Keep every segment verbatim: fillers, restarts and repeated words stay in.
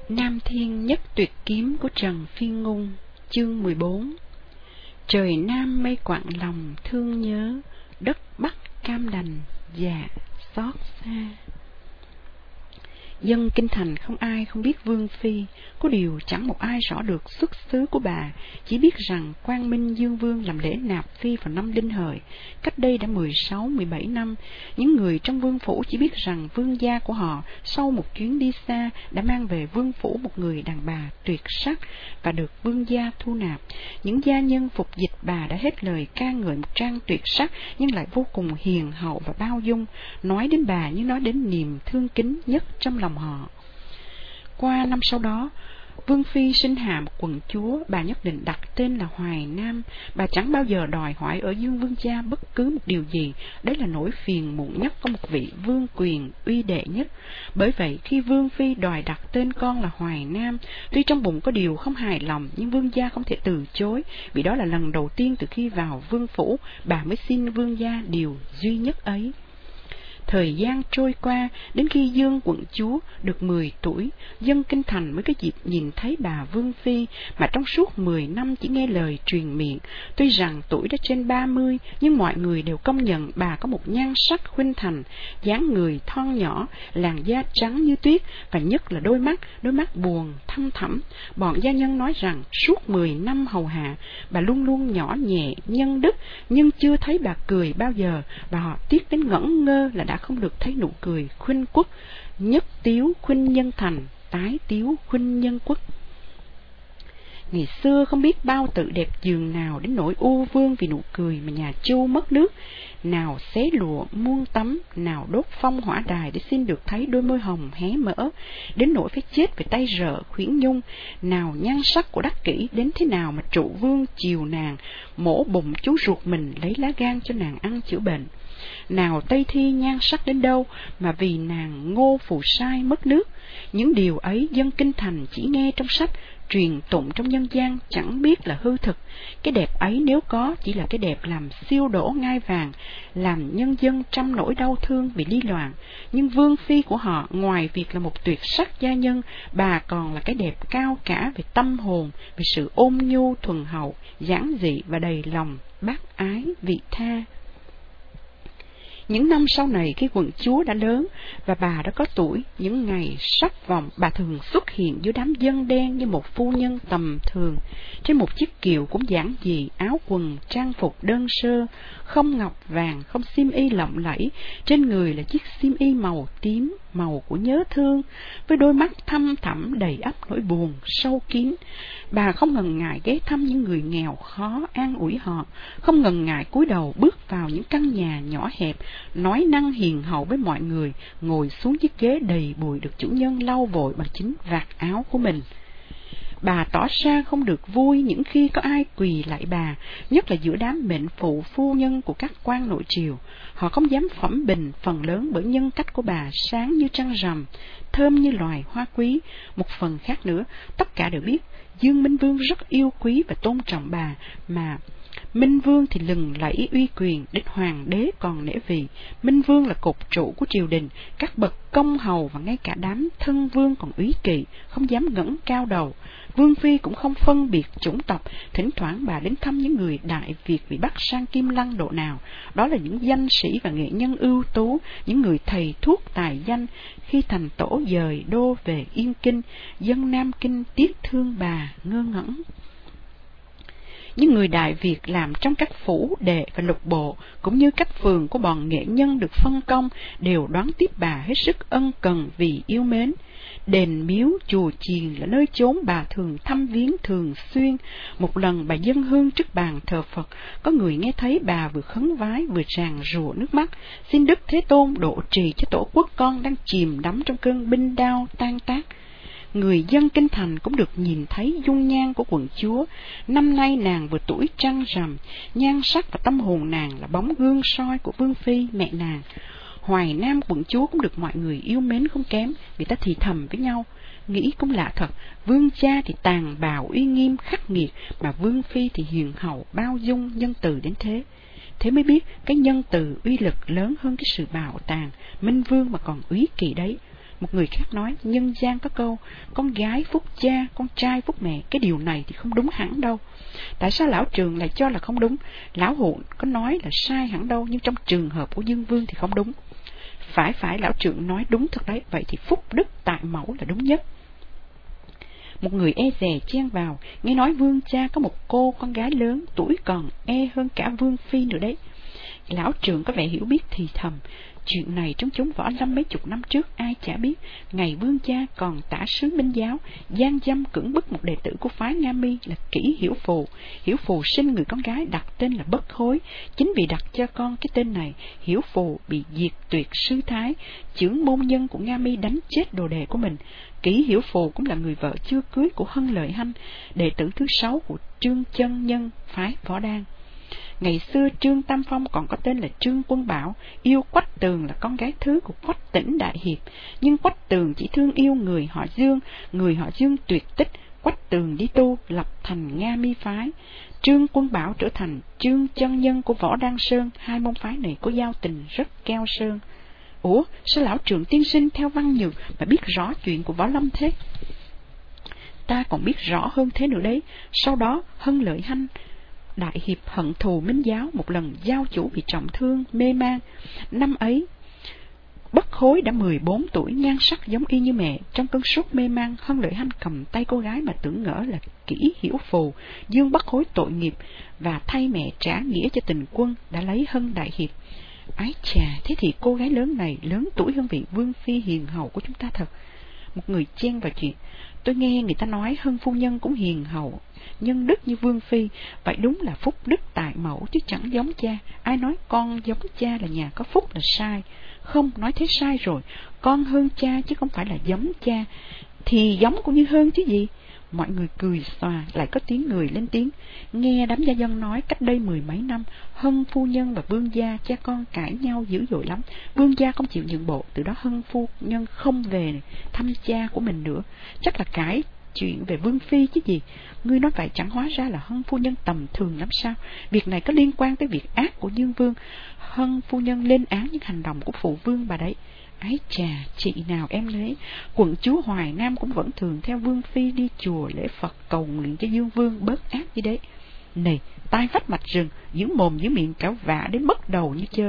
Nam Thiên Nhất Tuyệt Kiếm của Trần Phi Ngôn. Chương mười bốn. Trời Nam mây quặn lòng thương nhớ, đất Bắc cam đành dạ xót xa. Dân kinh thành không ai không biết Vương Phi, có điều chẳng một ai rõ được xuất xứ của bà, chỉ biết rằng Quang Minh Dương Vương làm lễ nạp Phi vào năm Đinh Hợi, cách đây đã mười sáu mười bảy năm. Những người trong vương phủ chỉ biết rằng vương gia của họ sau một chuyến đi xa đã mang về vương phủ một người đàn bà tuyệt sắc và được vương gia thu nạp. Những gia nhân phục dịch bà đã hết lời ca ngợi một trang tuyệt sắc nhưng lại vô cùng hiền hậu và bao dung, nói đến bà như nói đến niềm thương kính nhất trong lòng họ. Qua năm sau đó, Vương Phi sinh hạ một quận chúa, bà nhất định đặt tên là Hoài Nam. Bà chẳng bao giờ đòi hỏi ở Dương Vương gia bất cứ một điều gì, đấy là nỗi phiền muộn nhất của một vị vương quyền uy đệ nhất. Bởi vậy khi Vương Phi đòi đặt tên con là Hoài Nam, tuy trong bụng có điều không hài lòng nhưng vương gia không thể từ chối, vì đó là lần đầu tiên từ khi vào vương phủ bà mới xin vương gia điều duy nhất ấy. Thời gian trôi qua, đến khi Dương quận chúa được mười tuổi, dân kinh thành mới có dịp nhìn thấy bà Vương Phi, mà trong suốt mười năm chỉ nghe lời truyền miệng. Tuy rằng tuổi đã trên ba mươi, nhưng mọi người đều công nhận bà có một nhan sắc khuynh thành, dáng người thon nhỏ, làn da trắng như tuyết, và nhất là đôi mắt, đôi mắt buồn, thâm thẳm. Bọn gia nhân nói rằng suốt mười năm hầu hạ, bà luôn luôn nhỏ nhẹ, nhân đức, nhưng chưa thấy bà cười bao giờ, và họ tiếc đến ngẩn ngơ là đã không được thấy nụ cười khuynh quốc. Nhất tiếu khuynh nhân thành, tái tiếu khuynh nhân quốc. Ngày xưa không biết bao tự đẹp giường nào đến nỗi u vương vì nụ cười mà nhà Chu mất nước, nào xé lụa muôn tấm, nào đốt phong hỏa đài để xin được thấy đôi môi hồng hé mở, đến nỗi phải chết về tay rợ khuyển nhung, nào nhan sắc của đắc kỷ đến thế nào mà trụ vương chiều nàng, mổ bụng chú ruột mình lấy lá gan cho nàng ăn chữa bệnh. Nào Tây Thi nhan sắc đến đâu mà vì nàng Ngô Phù Sai mất nước. Những điều ấy dân kinh thành chỉ nghe trong sách, truyền tụng trong nhân gian, chẳng biết là hư thực. Cái đẹp ấy nếu có chỉ là cái đẹp làm siêu đổ ngai vàng, làm nhân dân trăm nỗi đau thương vì ly loạn. Nhưng Vương Phi của họ ngoài việc là một tuyệt sắc gia nhân, bà còn là cái đẹp cao cả về tâm hồn, về sự ôn nhu thuần hậu, giản dị và đầy lòng bác ái vị tha. Những năm sau này khi quận chúa đã lớn và bà đã có tuổi, những ngày sắp vòng, bà thường xuất hiện giữa đám dân đen như một phu nhân tầm thường, trên một chiếc kiệu cũng giản dị, áo quần trang phục đơn sơ, không ngọc vàng, không xiêm y lộng lẫy, trên người là chiếc xiêm y màu tím, màu của nhớ thương, với đôi mắt thâm thẳm đầy ắp nỗi buồn sâu kín. Bà không ngần ngại ghé thăm những người nghèo khó, an ủi họ, không ngần ngại cúi đầu bước vào những căn nhà nhỏ hẹp, nói năng hiền hậu với mọi người, ngồi xuống chiếc ghế đầy bụi được chủ nhân lau vội bằng chính vạt áo của mình. Bà tỏ ra không được vui những khi có ai quỳ lại bà, nhất là giữa đám mệnh phụ phu nhân của các quan nội triều. Họ không dám phẩm bình, phần lớn bởi nhân cách của bà sáng như trăng rằm, thơm như loài hoa quý. Một phần khác nữa, tất cả đều biết Dương Minh Vương rất yêu quý và tôn trọng bà, mà Minh Vương thì lừng lẫy uy quyền, đến hoàng đế còn nể vì. Minh Vương là cột trụ của triều đình, các bậc công hầu và ngay cả đám thân vương còn úy kỵ, không dám ngẩng cao đầu. Vương Phi cũng không phân biệt chủng tộc, thỉnh thoảng bà đến thăm những người Đại Việt bị bắt sang Kim Lăng độ nào. Đó là những danh sĩ và nghệ nhân ưu tú, những người thầy thuốc tài danh. Khi thành tổ dời đô về Yên Kinh, dân Nam Kinh tiếc thương bà ngơ ngẩn. Những người Đại Việt làm trong các phủ đệ và lục bộ, cũng như các phường của bọn nghệ nhân được phân công, đều đón tiếp bà hết sức ân cần vì yêu mến. Đền miếu chùa chiền là nơi chốn bà thường thăm viếng thường xuyên. Một lần bà dâng hương trước bàn thờ Phật, có người nghe thấy bà vừa khấn vái vừa tràn rụa nước mắt, xin Đức Thế Tôn độ trì cho tổ quốc con đang chìm đắm trong cơn binh đao tan tác. Người dân kinh thành cũng được nhìn thấy dung nhan của quận chúa. Năm nay nàng vừa tuổi trăng rằm, nhan sắc và tâm hồn nàng là bóng gương soi của Vương Phi mẹ nàng. Hoài Nam quận chúa cũng được mọi người yêu mến không kém, vì ta thì thầm với nhau. Nghĩ cũng lạ thật, vương cha thì tàn bạo uy nghiêm khắc nghiệt, mà Vương Phi thì hiền hậu bao dung nhân từ đến thế. Thế mới biết cái nhân từ uy lực lớn hơn cái sự bạo tàn. Minh Vương mà còn úy kỵ đấy. Một người khác nói, nhân gian có câu, con gái phúc cha, con trai phúc mẹ, cái điều này thì không đúng hẳn đâu. Tại sao lão Trường lại cho là không đúng? Lão Hụ có nói là sai hẳn đâu, nhưng trong trường hợp của Dương Vương thì không đúng. Phải phải, lão Trường nói đúng thật đấy, vậy thì phúc đức tại mẫu là đúng nhất. Một người e dè chen vào, nghe nói vương cha có một cô con gái lớn, tuổi còn e hơn cả vương phi nữa đấy. Lão Trường có vẻ hiểu biết thì thầm, chuyện này trong chốn võ lâm mấy chục năm trước ai chả biết. Ngày vương cha còn tả sứ Minh Giáo, gian dâm cưỡng bức một đệ tử của phái Nga Mi là Kỷ Hiểu Phù. Hiểu Phù sinh người con gái đặt tên là Bất Hối. Chính vì đặt cho con cái tên này, Hiểu Phù bị diệt tuyệt sư thái, chưởng môn nhân của Nga Mi đánh chết đồ đệ của mình. Kỷ Hiểu Phù cũng là người vợ chưa cưới của Hân Lợi Hanh, đệ tử thứ sáu của Trương Chân Nhân phái Võ Đan. Ngày xưa Trương Tam Phong còn có tên là Trương Quân Bảo, yêu Quách Tường là con gái thứ của Quách Tĩnh đại hiệp, nhưng Quách Tường chỉ thương yêu người họ Dương, người họ Dương tuyệt tích, Quách Tường đi tu lập thành Nga Mi phái. Trương Quân Bảo trở thành Trương Chân Nhân của Võ Đan Sơn, hai môn phái này có giao tình rất keo sơn. Ủa, sao lão Trường tiên sinh theo Văn Nhược mà biết rõ chuyện của Võ Lâm thế? Ta còn biết rõ hơn thế nữa đấy. Sau đó Hân Lợi Hanh đại hiệp hận thù Minh Giáo, một lần giáo chủ bị trọng thương mê man. Năm ấy Bất Hối đã mười bốn tuổi, nhan sắc giống y như mẹ. Trong cơn sốt mê man, Hân Lợi Hanh cầm tay cô gái mà tưởng ngỡ là Kỷ Hiểu Phù, dương Bất Hối tội nghiệp và thay mẹ trả nghĩa cho tình quân, đã lấy Hân đại hiệp. Ái chà, thế thì cô gái lớn này lớn tuổi hơn vị vương phi hiền hậu của chúng ta thật. Một người chen vào chuyện, tôi nghe người ta nói Hân phu nhân cũng hiền hậu, nhân đức như vương phi, vậy đúng là phúc đức tại mẫu chứ chẳng giống cha. Ai nói con giống cha là nhà có phúc là sai. Không, nói thế sai rồi, con hơn cha chứ không phải là giống cha. Thì giống cũng như hơn chứ gì. Mọi người cười xòa, lại có tiếng người lên tiếng. Nghe đám gia dân nói cách đây mười mấy năm, Hân phu nhân và vương gia cha con cãi nhau dữ dội lắm. Vương gia không chịu nhượng bộ, từ đó Hân phu nhân không về thăm cha của mình nữa. Chắc là cãi chuyện về vương phi chứ gì. Ngươi nói vậy chẳng hóa ra là Hân phu nhân tầm thường lắm sao? Việc này có liên quan tới việc ác của Dương Vương. Hân phu nhân lên án những hành động của phụ vương bà đấy. Ái chà, chị nào em lấy, quận chúa Hoài Nam cũng vẫn thường theo vương phi đi chùa lễ Phật cầu nguyện cho Dương Vương bớt ác như đấy. Này, tai vách mạch rừng, giữ mồm giữ miệng cảo vạ đến mất đầu như chơi.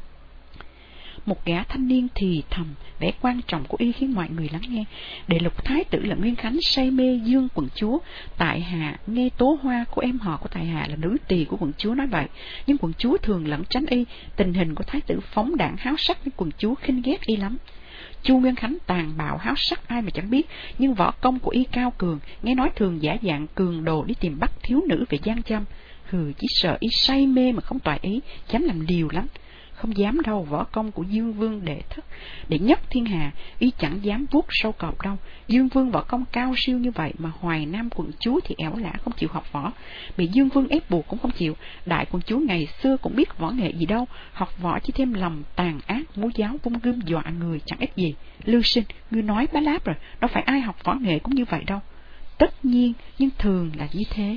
Một gã thanh niên thì thầm, vẻ quan trọng của y khiến mọi người lắng nghe. Đệ lục thái tử là Nguyên Khánh say mê Dương quận chúa. Tại hạ nghe tố hoa của em họ của tại hạ là nữ tỳ của quận chúa nói vậy, nhưng quận chúa thường lẩn tránh y. Tình hình của thái tử phóng đảng háo sắc với quận chúa khinh ghét y lắm. Chu Nguyên Khánh tàn bạo háo sắc ai mà chẳng biết, nhưng võ công của y cao cường, nghe nói thường giả dạng cường đồ đi tìm bắt thiếu nữ về gian châm. Hừ, chỉ sợ y say mê mà không toại ý, dám làm điều lắm. Không dám đâu, võ công của Dương Vương đệ thất đệ nhất thiên hà, y chẳng dám vuốt sâu cọp đâu. Dương Vương võ công cao siêu như vậy mà Hoài Nam quận chúa thì ẻo lả không chịu học võ, bị Dương Vương ép buộc cũng không chịu. Đại quận chúa ngày xưa cũng biết võ nghệ gì đâu, học võ chỉ thêm lòng tàn ác, múa giáo vung gươm dọa người chẳng ích gì. Lưu Sinh, ngươi nói bá láp rồi, đâu phải ai học võ nghệ cũng như vậy đâu. Tất nhiên, nhưng thường là như thế.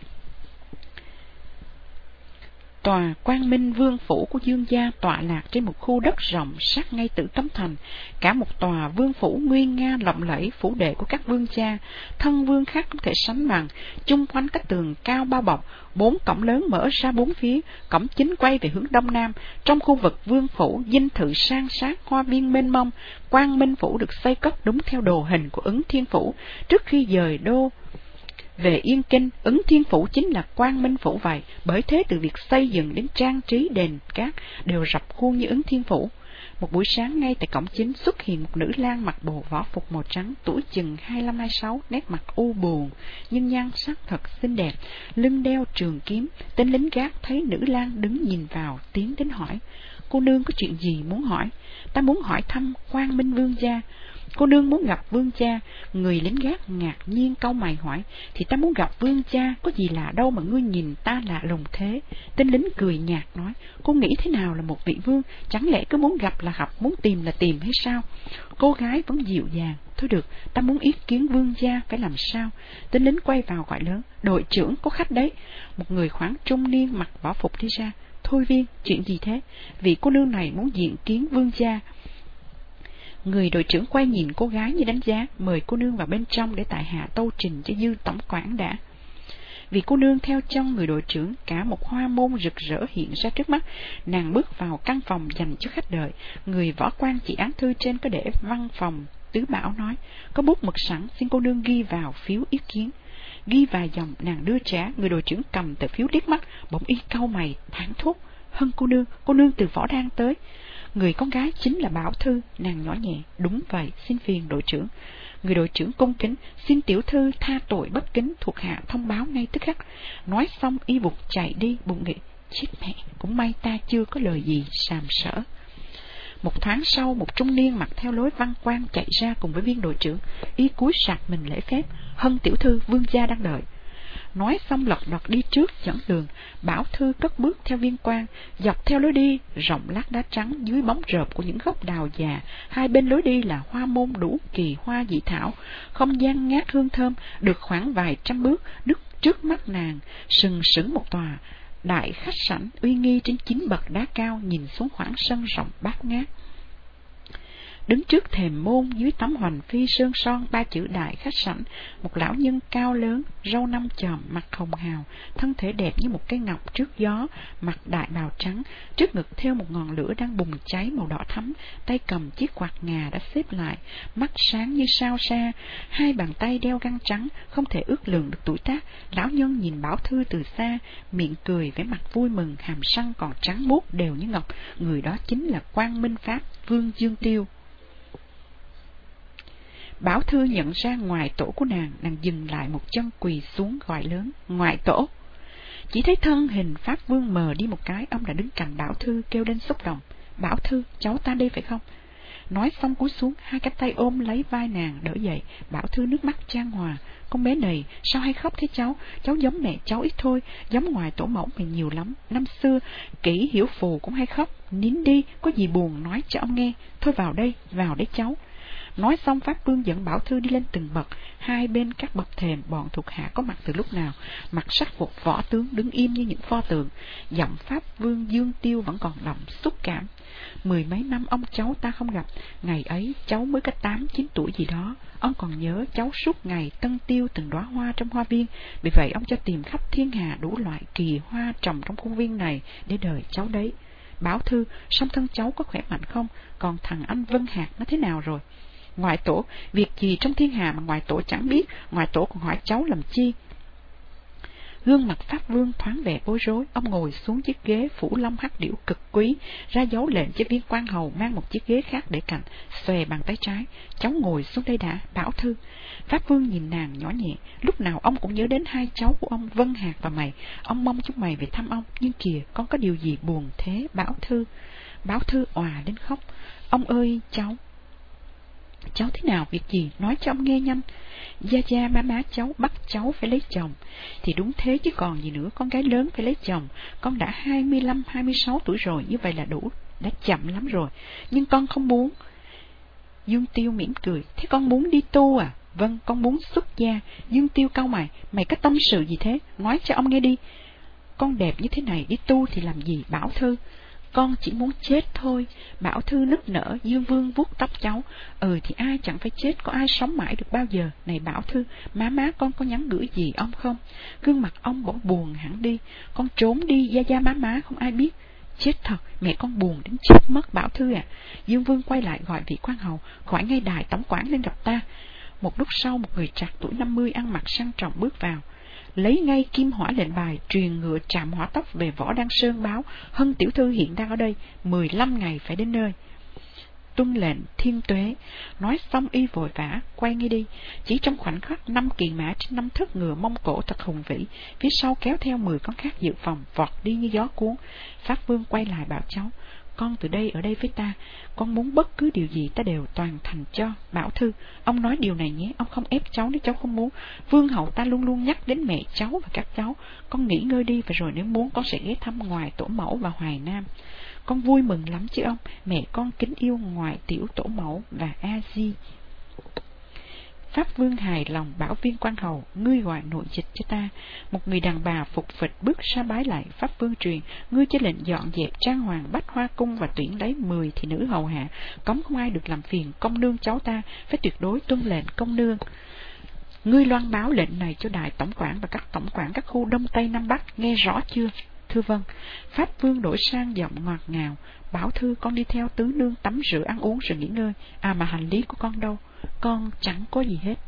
Tòa Quang Minh Vương phủ của Dương gia tọa lạc trên một khu đất rộng sát ngay Tử Cấm Thành. Cả một tòa vương phủ nguyên nga lộng lẫy, phủ đệ của các vương cha, thân vương khác không thể sánh bằng. Chung quanh các tường cao bao bọc, bốn cổng lớn mở ra bốn phía, cổng chính quay về hướng đông nam. Trong khu vực vương phủ, dinh thự san sát, hoa viên mênh mông. Quang Minh phủ được xây cất đúng theo đồ hình của Ứng Thiên phủ. Trước khi dời đô về Yên Kinh, Ứng Thiên phủ chính là Quang Minh phủ vậy. Bởi thế từ việc xây dựng đến trang trí đền cát đều rập khuôn như Ứng Thiên phủ. Một buổi sáng, ngay tại cổng chính xuất hiện một nữ lang mặc bộ võ phục màu trắng, tuổi chừng hai mươi lăm hai mươi sáu, nét mặt u buồn nhưng nhan sắc thật xinh đẹp, lưng đeo trường kiếm. Tên lính gác thấy nữ lang đứng nhìn vào, tiến đến hỏi: cô nương có chuyện gì muốn hỏi? Ta muốn hỏi thăm Quang Minh vương gia. Cô nương muốn gặp vương cha. Người lính gác ngạc nhiên cau mày hỏi: thì ta muốn gặp vương cha, có gì lạ đâu mà ngươi nhìn ta lạ lùng thế? Tên lính cười nhạt nói: cô nghĩ thế nào là một vị vương? Chẳng lẽ cứ muốn gặp là gặp, muốn tìm là tìm hay sao? Cô gái vẫn dịu dàng: thôi được, ta muốn ý kiến vương gia phải làm sao? Tên lính quay vào gọi lớn: đội trưởng, có khách đấy. Một người khoảng trung niên mặc võ phục đi ra: thôi viên, chuyện gì thế? Vị cô nương này muốn diện kiến vương gia. Người đội trưởng quay nhìn cô gái như đánh giá, mời cô nương vào bên trong để tại hạ tâu trình cho Dư tổng quản đã. Vì cô nương theo chân người đội trưởng, cả một hoa môn rực rỡ hiện ra trước mắt. Nàng bước vào căn phòng dành cho khách đợi. Người võ quan chỉ án thư trên có để văn phòng. Tứ Bảo nói, có bút mực sẵn, xin cô nương ghi vào phiếu ý kiến. Ghi vài dòng, nàng đưa trả. Người đội trưởng cầm tờ phiếu liếc mắt, bỗng y cau mày thảng thốt, Hân cô nương, cô nương từ Võ Đan tới. Người con gái chính là Bảo Thư. Nàng nhỏ nhẹ, đúng vậy, xin phiền đội trưởng. Người đội trưởng cung kính, xin tiểu thư tha tội bất kính, thuộc hạ thông báo ngay tức khắc. Nói xong y vụt chạy đi, bụng nghĩ, chết mẹ, cũng may ta chưa có lời gì sàm sỡ. Một thoáng sau, một trung niên mặc theo lối văn quan chạy ra cùng với viên đội trưởng. Y cúi sạc mình lễ phép, Hân tiểu thư, vương gia đang đợi. Nói xong lật đật đi trước dẫn đường. Bảo Thư cất bước theo viên quan, dọc theo lối đi rộng lát đá trắng dưới bóng rợp của những gốc đào già. Hai bên lối đi là hoa môn đủ kỳ hoa dị thảo, không gian ngát hương thơm. Được khoảng vài trăm bước, nước trước mắt nàng sừng sững một tòa đại khách sảnh uy nghi trên chín bậc đá cao, nhìn xuống khoảng sân rộng bát ngát. Đứng trước thềm môn dưới tấm hoành phi sơn son ba chữ đại khách sảnh, một lão nhân cao lớn, râu năm chòm, mặt hồng hào, thân thể đẹp như một cây ngọc trước gió, mặc đại bào trắng, trước ngực thêu một ngọn lửa đang bùng cháy màu đỏ thắm, tay cầm chiếc quạt ngà đã xếp lại, mắt sáng như sao sa, hai bàn tay đeo găng trắng, không thể ước lượng được tuổi tác. Lão nhân nhìn Bảo Thư từ xa, miệng cười vẻ mặt vui mừng, hàm răng còn trắng muốt đều như ngọc. Người đó chính là Quang Minh Pháp Vương Dương Tiêu. Bảo Thư nhận ra ngoại tổ của nàng, nàng dừng lại một chân quỳ xuống gọi lớn, ngoại tổ. Chỉ thấy thân hình Pháp Vương mờ đi một cái, ông đã đứng cạnh Bảo Thư kêu lên xúc động, Bảo Thư, cháu ta đây phải không? Nói xong cúi xuống, hai cái tay ôm lấy vai nàng đỡ dậy. Bảo Thư nước mắt chan hòa, con bé này sao hay khóc thế cháu? Cháu giống mẹ cháu ít thôi, giống ngoài tổ mẫu mày nhiều lắm. Năm xưa Kỷ Hiểu Phù cũng hay khóc. Nín đi, có gì buồn nói cho ông nghe. Thôi vào đây, vào đấy cháu. Nói xong Pháp Vương dẫn Bảo Thư đi lên từng bậc. Hai bên các bậc thềm bọn thuộc hạ có mặt từ lúc nào, mặc sắc phục võ tướng đứng im như những pho tượng. Giọng Pháp Vương Dương Tiêu vẫn còn đậm xúc cảm. Mười mấy năm ông cháu ta không gặp, ngày ấy cháu mới có tám chín tuổi gì đó. Ông còn nhớ cháu suốt ngày tân tiêu từng đóa hoa trong hoa viên, vì vậy ông cho tìm khắp thiên hà đủ loại kỳ hoa trồng trong khuôn viên này để đợi cháu đấy. Bảo Thư, song thân cháu có khỏe mạnh không? Còn thằng anh Vân Hạc nó thế nào rồi? Ngoại tổ, việc gì trong thiên hà mà ngoại tổ chẳng biết, ngoại tổ còn hỏi cháu làm chi? Gương mặt Pháp Vương thoáng vẻ bối rối, ông ngồi xuống chiếc ghế phủ long hắc điểu cực quý, ra dấu lệnh cho viên quan hầu mang một chiếc ghế khác để cạnh, xòe bàn tay trái, cháu ngồi xuống đây đã, Bảo Thư. Pháp Vương nhìn nàng nhỏ nhẹ, lúc nào ông cũng nhớ đến hai cháu của ông Vân Hạc và mày, ông mong chúng mày về thăm ông, nhưng kìa, con có điều gì buồn thế, Bảo Thư? Bảo Thư òa đến khóc, ông ơi cháu. Cháu thế nào, việc gì, nói cho ông nghe nhanh. Gia gia má má cháu bắt cháu phải lấy chồng. Thì đúng thế chứ còn gì nữa, con gái lớn phải lấy chồng. Con đã hai mươi lăm, hai mươi sáu tuổi rồi, như vậy là đủ, đã chậm lắm rồi. Nhưng con không muốn. Dương Tiêu mỉm cười, thế con muốn đi tu à? Vâng, con muốn xuất gia. Dương Tiêu cau mày, mày có tâm sự gì thế? Nói cho ông nghe đi. Con đẹp như thế này đi tu thì làm gì, Bảo Thư? Con chỉ muốn chết thôi. Bảo Thư nức nở. Dương Vương vuốt tóc cháu. Ừ thì ai chẳng phải chết, có ai sống mãi được bao giờ. Này Bảo Thư, má má con có nhắn gửi gì ông không? Gương mặt ông bỗng buồn hẳn đi. Con trốn đi, gia gia má má không ai biết. Chết thật, mẹ con buồn đến chết mất Bảo Thư à. Dương Vương quay lại gọi vị quan hầu, gọi ngay đài tổng quản lên gặp ta. Một lúc sau, một người trạc tuổi năm mươi ăn mặc sang trọng bước vào, lấy ngay kim hỏa lệnh bài, truyền ngựa trạm hỏa tốc về Võ Đăng Sơn báo Hân tiểu thư hiện đang ở đây, mười lăm ngày phải đến nơi. Tuân lệnh thiên tuế. Nói xong y vội vã quay ngay đi. Chỉ trong khoảnh khắc, năm kỳ mã trên năm thất ngựa Mông Cổ thật hùng vĩ, phía sau kéo theo mười con khác dự phòng, vọt đi như gió cuốn. Pháp Vương quay lại bảo cháu, con từ đây ở đây với ta, con muốn bất cứ điều gì ta đều toàn thành cho. Bảo Thư, ông nói điều này nhé, ông không ép cháu nếu cháu không muốn. Vương hậu ta luôn luôn nhắc đến mẹ cháu và các cháu. Con nghỉ ngơi đi, và rồi nếu muốn con sẽ ghé thăm ngoài tổ mẫu và Hoài Nam. Con vui mừng lắm chứ ông, mẹ con kính yêu ngoại tiểu tổ mẫu và A Di. Pháp Vương hài lòng bảo viên quan hầu, ngươi gọi nội dịch cho ta. Một người đàn bà phục phịch bước ra bái lại. Pháp Vương truyền, ngươi cho lệnh dọn dẹp trang hoàng bách hoa cung và tuyển lấy mười thị nữ hầu hạ, cấm không ai được làm phiền công nương cháu ta, phải tuyệt đối tuân lệnh công nương. Ngươi loan báo lệnh này cho đại tổng quản và các tổng quản các khu đông tây nam bắc, nghe rõ chưa? Thưa vâng. Pháp Vương đổi sang giọng ngọt ngào, bảo thư con đi theo tứ nương tắm rửa ăn uống rồi nghỉ ngơi. À mà hành lý của con đâu? Con chẳng có gì hết.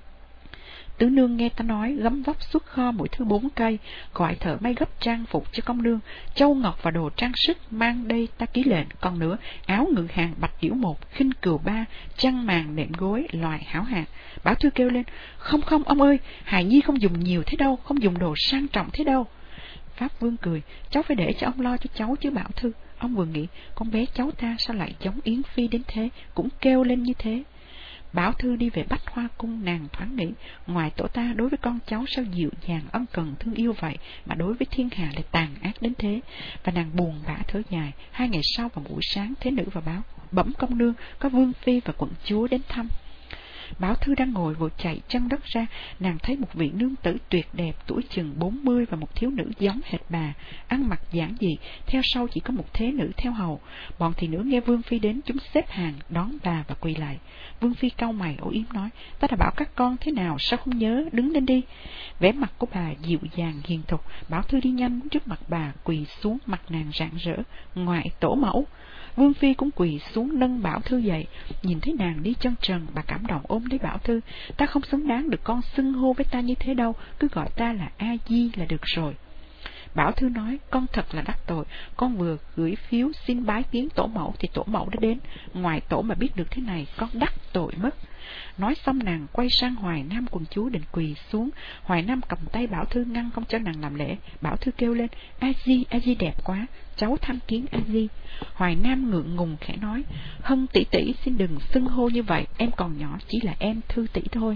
Tứ nương nghe ta nói, gấm vóc xuất kho mỗi thứ bốn cây, gọi thợ may gấp trang phục cho công nương, châu ngọc và đồ trang sức mang đây ta ký lệnh. Còn nữa, áo ngự hàng bạch điểu một, khinh cừu ba, chăn màn nệm gối loại hảo hạng. Bảo thư kêu lên, không không ông ơi, hài nhi không dùng nhiều thế đâu, không dùng đồ sang trọng thế đâu. Pháp Vương cười, cháu phải để cho ông lo cho cháu chứ Bảo thư. Ông vừa nghĩ, con bé cháu ta sao lại giống Yến Phi đến thế, cũng kêu lên như thế. Bảo thư đi về Bách Hoa cung, nàng thoáng nghĩ, ngoài tổ ta đối với con cháu sao dịu dàng ân cần thương yêu vậy, mà đối với thiên hạ lại tàn ác đến thế. Và nàng buồn bã thở dài. Hai ngày sau vào buổi sáng, thế nữ vào báo, bẩm công nương, có Vương Phi và quận chúa đến thăm. Bảo thư đang ngồi vội chạy chân đất ra, nàng thấy một vị nương tử tuyệt đẹp tuổi chừng bốn mươi và một thiếu nữ giống hệt bà, ăn mặc giản dị, theo sau chỉ có một thế nữ theo hầu. Bọn thị nữ nghe Vương Phi đến, chúng xếp hàng đón bà và quỳ lại. Vương Phi cau mày âu yếm nói, ta đã bảo các con thế nào sao không nhớ, đứng lên đi. Vẻ mặt của bà dịu dàng hiền thục. Bảo thư đi nhanh trước mặt bà, quỳ xuống, mặt nàng rạng rỡ, ngoại tổ mẫu. Vương Phi cũng quỳ xuống nâng Bảo thư dậy, nhìn thấy nàng đi chân trần, bà cảm động ôm lấy Bảo thư. Ta không xứng đáng được con xưng hô với ta như thế đâu, cứ gọi ta là A Di là được rồi. Bảo thư nói, con thật là đắc tội, con vừa gửi phiếu xin bái kiến tổ mẫu thì tổ mẫu đã đến, ngoài tổ mà biết được thế này, con đắc tội mất. Nói xong nàng quay sang Hoài Nam quận chúa định quỳ xuống. Hoài Nam cầm tay Bảo thư ngăn không cho nàng làm lễ. Bảo thư kêu lên, A Di, A Di đẹp quá, cháu tham kiến A Di. Hoài Nam ngượng ngùng khẽ nói, Hân tỷ tỷ xin đừng xưng hô như vậy, em còn nhỏ, chỉ là em Thư tỷ thôi.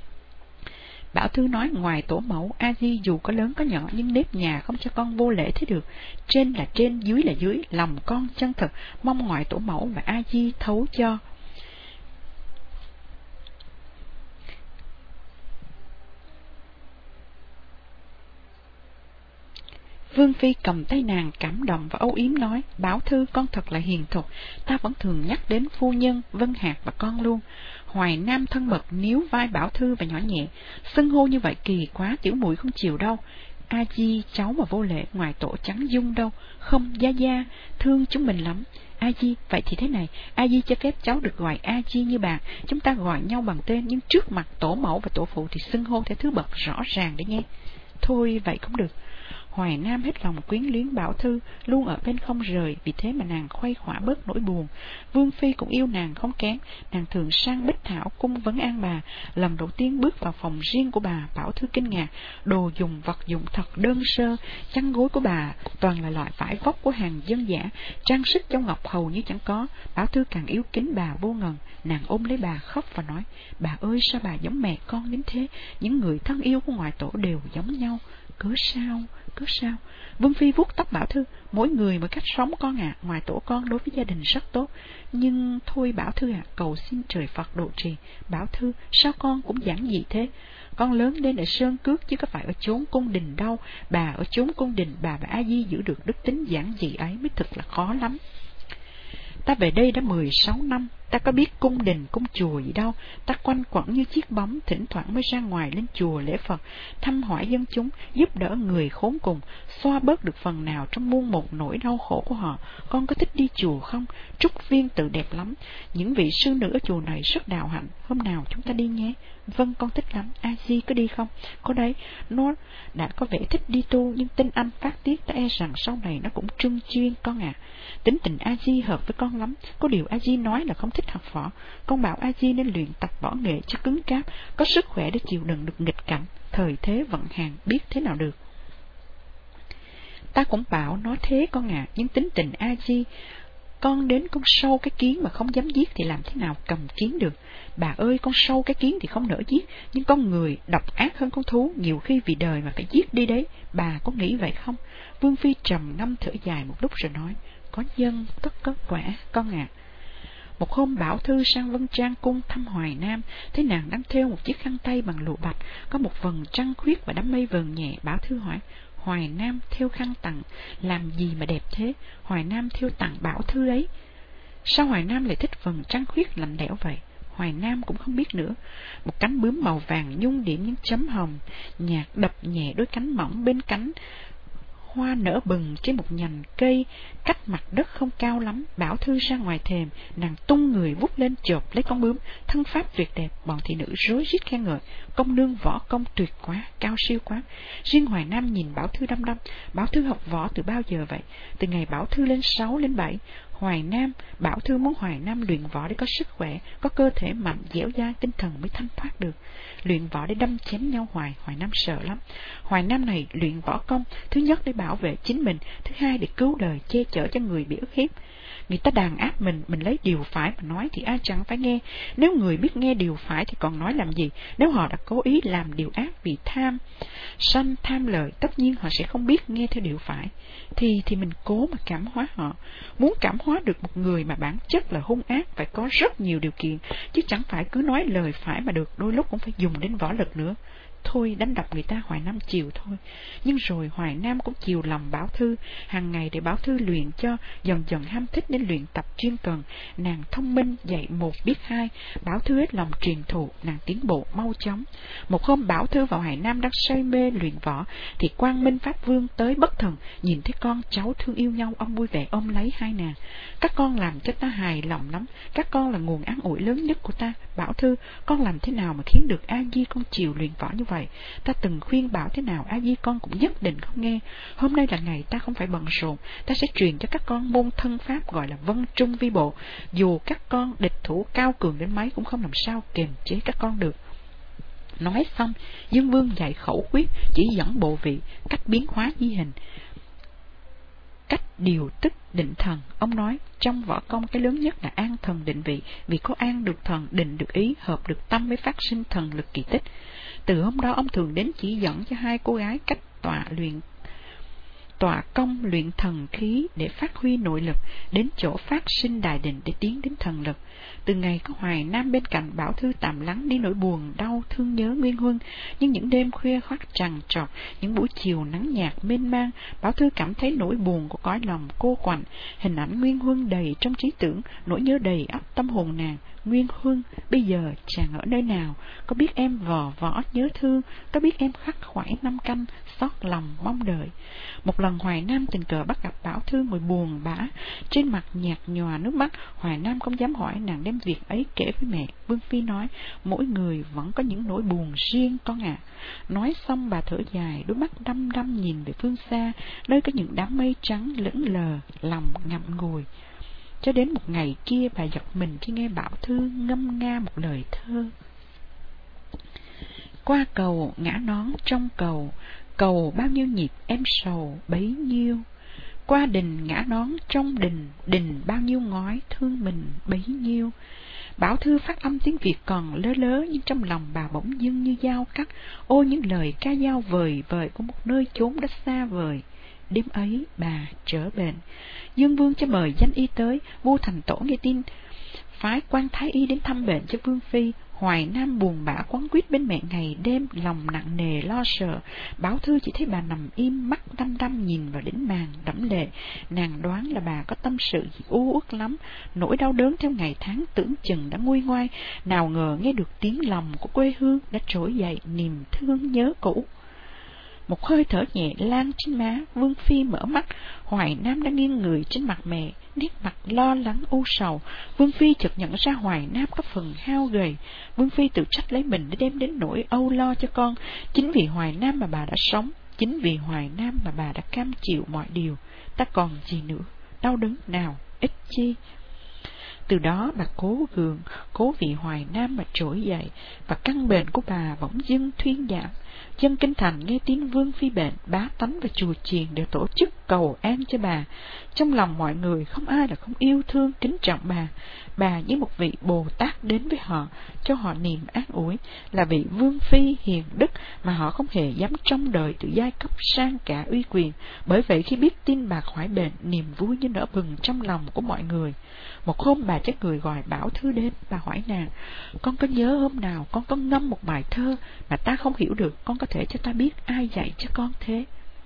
Bảo thư nói, ngoài tổ mẫu, A Di dù có lớn có nhỏ nhưng nếp nhà không cho con vô lễ thế được. Trên là trên, dưới là dưới, lòng con chân thật, mong ngoài tổ mẫu và A Di thấu cho. Vương Phi cầm tay nàng cảm động và âu yếm nói, Bảo thư con thật là hiền thục, ta vẫn thường nhắc đến phu nhân, Vân Hạc và con luôn. Hoài Nam thân mật níu vai Bảo thư và nhỏ nhẹ, xưng hô như vậy kỳ quá, tiểu muội không chịu đâu. A Di cháu mà vô lễ ngoài tổ chẳng dung đâu. Không, gia gia thương chúng mình lắm. A Di, vậy thì thế này, A Di cho phép cháu được gọi A Di như bạn, chúng ta gọi nhau bằng tên, nhưng trước mặt tổ mẫu và tổ phụ thì xưng hô theo thứ bậc rõ ràng đấy nghe. Thôi vậy cũng được. Hoài Nam hết lòng quyến luyến Bảo thư, luôn ở bên không rời, vì thế mà nàng khuây khỏa bớt nỗi buồn. Vương Phi cũng yêu nàng không kém, nàng thường sang Bích Thảo cung vấn an bà. Lần đầu tiên bước vào phòng riêng của bà, Bảo thư kinh ngạc, đồ dùng vật dụng thật đơn sơ, chăn gối của bà toàn là loại vải vóc của hàng dân dã, trang sức châu ngọc hầu như chẳng có. Bảo thư càng yêu kính bà vô ngần, nàng ôm lấy bà khóc và nói, bà ơi sao bà giống mẹ con đến thế, những người thân yêu của ngoại tổ đều giống nhau. Cớ sao, cớ sao? Vương Phi vuốt tóc Bảo thư, mỗi người mỗi cách sống con ạ, à. Ngoài tổ con đối với gia đình rất tốt, nhưng thôi Bảo thư ạ, à, cầu xin trời Phật độ trì. Bảo thư, sao con cũng giản dị thế? Con lớn lên ở Sơn Cước chứ có phải ở chốn cung đình đâu. Bà ở chốn cung đình, bà và A Di giữ được đức tính giản dị ấy mới thật là khó lắm. Ta về đây đã mười sáu năm, ta có biết cung đình cung chùa gì đâu, ta quanh quẩn như chiếc bóng, thỉnh thoảng mới ra ngoài lên chùa lễ Phật, thăm hỏi dân chúng, giúp đỡ người khốn cùng, xoa bớt được phần nào trong muôn một nỗi đau khổ của họ. Con có thích đi chùa không? Trúc Viên tự đẹp lắm, những vị sư nữ ở chùa này rất đạo hạnh, hôm nào chúng ta đi nhé. Vâng, con thích lắm. A Di có đi không? Có đấy, nó đã có vẻ thích đi tu, nhưng tinh âm phát tiết ta e rằng sau này nó cũng trưng chuyên con ạ. À. Tính tình A Di hợp với con lắm, có điều A Di nói là không thích học võ. Con bảo A Di nên luyện tập võ nghệ cho cứng cáp, có sức khỏe để chịu đựng được nghịch cảnh, thời thế vận hàng biết thế nào được. Ta cũng bảo nó thế con ạ, à, nhưng tính tình A Di, con đến con sâu cái kiến mà không dám giết thì làm thế nào cầm kiến được. Bà ơi, con sâu cái kiến thì không nỡ giết, nhưng con người độc ác hơn con thú, nhiều khi vì đời mà phải giết đi đấy. Bà có nghĩ vậy không? Vương Phi trầm ngâm thở dài một lúc rồi nói, có nhân tất có quả con ạ. À. Một hôm Bảo Thư sang Vân Trang cung thăm Hoài Nam, thấy nàng đang thêu một chiếc khăn tay bằng lụa bạch, có một vầng trăng khuyết và đám mây vờn nhẹ. Bảo Thư hỏi: Hoài Nam thêu khăn tặng làm gì mà đẹp thế? Hoài Nam thêu tặng Bảo Thư ấy. Sao Hoài Nam lại thích vầng trăng khuyết lạnh lẽo vậy? Hoài Nam cũng không biết nữa. Một cánh bướm màu vàng nhung điểm những chấm hồng nhạt đập nhẹ đôi cánh mỏng bên cánh hoa nở bừng trên một nhành cây cách mặt đất không cao lắm. Bảo Thư ra ngoài thềm, nàng tung người vút lên chộp lấy con bướm. Thân pháp tuyệt đẹp, bọn thị nữ rối rít khen ngợi: công nương võ công tuyệt quá, cao siêu quá. Riêng Hoài Nam nhìn Bảo Thư đăm đăm. Bảo Thư học võ từ bao giờ vậy? Từ ngày Bảo Thư lên sáu lên bảy. Hoài Nam, Bảo Thư muốn Hoài Nam luyện võ để có sức khỏe, có cơ thể mạnh dẻo dai, tinh thần mới thanh thoát được. Luyện võ để đâm chém nhau hoài, Hoài Nam sợ lắm. Hoài Nam này luyện võ công, thứ nhất để bảo vệ chính mình, thứ hai để cứu đời, che chở cho người bị ức hiếp. Người ta đàn áp mình, mình lấy điều phải mà nói thì ai chẳng phải nghe. Nếu người biết nghe điều phải thì còn nói làm gì? Nếu họ đã cố ý làm điều ác vì tham sân tham lợi, tất nhiên họ sẽ không biết nghe theo điều phải. Thì thì mình cố mà cảm hóa họ. Muốn cảm hóa được một người mà bản chất là hung ác phải có rất nhiều điều kiện, chứ chẳng phải cứ nói lời phải mà được, đôi lúc cũng phải dùng đến võ lực nữa. Thôi đánh đập người ta Hoài Nam chiều thôi. Nhưng rồi Hoài Nam cũng chiều lòng Bảo Thư, hàng ngày để Bảo Thư luyện cho, dần dần ham thích nên luyện tập chuyên cần. Nàng thông minh, dạy một biết hai, Bảo Thư hết lòng truyền thụ, nàng tiến bộ mau chóng. Một hôm Bảo Thư và Hoài Nam đang say mê luyện võ, thì Quang Minh Pháp Vương tới bất thần, nhìn thấy con cháu thương yêu nhau, ông vui vẻ ôm lấy hai nàng. Các con làm cho ta hài lòng lắm, các con là nguồn an ủi lớn nhất của ta. Bảo Thư, con làm thế nào mà khiến được A Di con chiều luyện võ như vậy? Ta từng khuyên bảo thế nào A Di con cũng nhất định không nghe. Hôm nay là ngày ta không phải bận rộn, ta sẽ truyền cho các con môn thân pháp gọi là Vân Trung Vi Bộ. Dù các con địch thủ cao cường đến mấy cũng không làm sao kiềm chế các con được. Nói xong, Dương Vương dạy khẩu quyết, chỉ dẫn bộ vị, cách biến hóa di hình, cách điều tức định thần. Ông nói trong võ công cái lớn nhất là an thần định vị, vì có an được thần, định được ý, hợp được tâm mới phát sinh thần lực kỳ tích. Từ hôm đó ông thường đến chỉ dẫn cho hai cô gái cách tọa luyện tọa công luyện thần khí để phát huy nội lực, đến chỗ phát sinh đại định để tiến đến thần lực. Từ ngày có Hoài Nam bên cạnh, Bảo Thư tạm lắng đi nỗi buồn đau thương nhớ Nguyên Huân. Nhưng những đêm khuya khoắt trằn trọc, những buổi chiều nắng nhạt mênh mang, Bảo Thư cảm thấy nỗi buồn của cõi lòng cô quạnh. Hình ảnh Nguyên Huân đầy trong trí tưởng, nỗi nhớ đầy ắp tâm hồn nàng. Nguyên Huân, bây giờ chàng ở nơi nào? Có biết em vò võ nhớ thương, có biết em khắc khoải năm canh, xót lòng mong đợi. Một lần Hoài Nam tình cờ bắt gặp Bảo Thư ngồi buồn bã, trên mặt nhạt nhòa nước mắt. Hoài Nam không dám hỏi, nàng đem việc ấy kể với mẹ. Vương Phi nói: mỗi người vẫn có những nỗi buồn riêng con ạ. À. Nói xong bà thở dài, đôi mắt đăm đăm nhìn về phương xa, nơi có những đám mây trắng lững lờ, lòng ngậm ngùi. Cho đến một ngày kia, bà giật mình khi nghe Bảo Thư ngâm nga một lời thơ: qua cầu ngã nón trong cầu, cầu bao nhiêu nhịp em sầu bấy nhiêu. Qua đình ngã nón trong đình, đình bao nhiêu ngói thương mình bấy nhiêu. Bảo Thư phát âm tiếng Việt còn lớ lớ, nhưng trong lòng bà bỗng dưng như dao cắt. Ô những lời ca dao vời vời của một nơi chốn đất xa vời. Đêm ấy bà trở bệnh, Dương Vương cho mời danh y tới. Vua Thành Tổ nghe tin, phái quan thái y đến thăm bệnh cho Vương Phi. Hoài Nam buồn bã quấn quýt bên mẹ ngày đêm, lòng nặng nề lo sợ. Bảo Thư chỉ thấy bà nằm im, mắt đăm đăm nhìn vào đỉnh màn đẫm lệ. Nàng đoán là bà có tâm sự gì u uất lắm, nỗi đau đớn theo ngày tháng tưởng chừng đã nguôi ngoai. Nào ngờ nghe được tiếng lòng của quê hương đã trỗi dậy niềm thương nhớ cũ. Một hơi thở nhẹ lan trên má, Vương Phi mở mắt. Hoài Nam đang nghiêng người trên mặt mẹ, nét mặt lo lắng u sầu. Vương Phi chợt nhận ra Hoài Nam có phần hao gầy. Vương Phi tự trách lấy mình để đem đến nỗi âu lo cho con. Chính vì Hoài Nam mà bà đã sống, chính vì Hoài Nam mà bà đã cam chịu mọi điều. Ta còn gì nữa, đau đớn nào, ích chi. Từ đó bà cố gượng, cố vì Hoài Nam mà trỗi dậy, và căn bệnh của bà bỗng dưng thuyên giảm. Dân kinh thành nghe tin vương phi bệnh, bá tánh và chùa chiền đều tổ chức cầu an cho bà. Trong lòng mọi người không ai là không yêu thương kính trọng bà. Bà như một vị Bồ Tát đến với họ, cho họ niềm an ủi, là vị vương phi hiền đức mà họ không hề dám trông đợi từ giai cấp sang cả uy quyền. Bởi vậy khi biết tin bà khỏi bệnh, niềm vui như nở bừng trong lòng của mọi người. Một hôm bà chắc người gọi Bảo Thư đến, bà hỏi nàng: con có nhớ hôm nào con có ngâm một bài thơ mà ta không hiểu được, con có thể cho ta biết ai dạy cho con thế?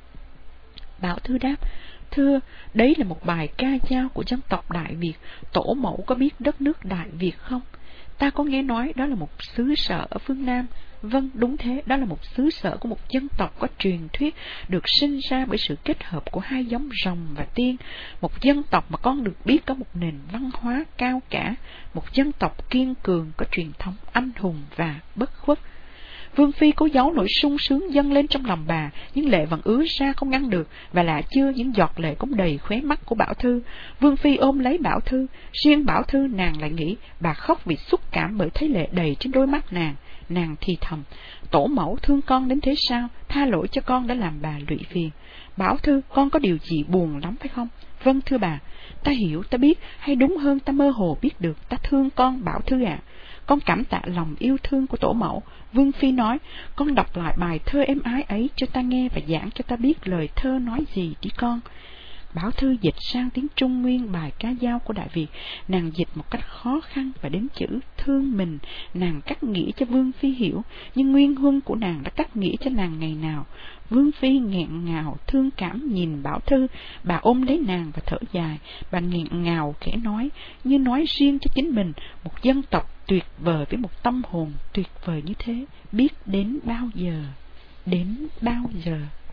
Bảo Thư đáp: thưa, đấy là một bài ca dao của dân tộc Đại Việt. Tổ mẫu có biết đất nước Đại Việt không? Ta có nghe nói đó là một xứ sở ở phương Nam. Vâng, đúng thế, đó là một xứ sở của một dân tộc có truyền thuyết, được sinh ra bởi sự kết hợp của hai giống rồng và tiên. Một dân tộc mà con được biết có một nền văn hóa cao cả, một dân tộc kiên cường, có truyền thống anh hùng và bất khuất. Vương phi cố giấu nỗi sung sướng dâng lên trong lòng bà, nhưng lệ vẫn ứa ra không ngăn được, và lạ chưa, những giọt lệ cũng đầy khóe mắt của Bảo Thư. Vương phi ôm lấy Bảo Thư, riêng Bảo Thư nàng lại nghĩ bà khóc vì xúc cảm bởi thấy lệ đầy trên đôi mắt nàng. Nàng thì thầm: tổ mẫu thương con đến thế sao, tha lỗi cho con đã làm bà lụy phiền. Bảo Thư, con có điều gì buồn lắm phải không? Vâng thưa bà, ta hiểu, ta biết, hay đúng hơn ta mơ hồ biết được, ta thương con Bảo Thư ạ. À. Con cảm tạ lòng yêu thương của tổ mẫu. Vương phi nói: con đọc lại bài thơ êm ái ấy cho ta nghe và giảng cho ta biết lời thơ nói gì đi con. Bảo Thư dịch sang tiếng Trung Nguyên bài ca dao của Đại Việt. Nàng dịch một cách khó khăn và đến chữ thương mình nàng cắt nghĩa cho Vương phi hiểu, nhưng nguyên huân của nàng đã cắt nghĩa cho nàng ngày nào. Vương phi nghẹn ngào thương cảm nhìn Bảo Thư, bà ôm lấy nàng và thở dài. Bà nghẹn ngào khẽ nói, như nói riêng cho chính mình: một dân tộc tuyệt vời với một tâm hồn tuyệt vời như thế, biết đến bao giờ, đến bao giờ.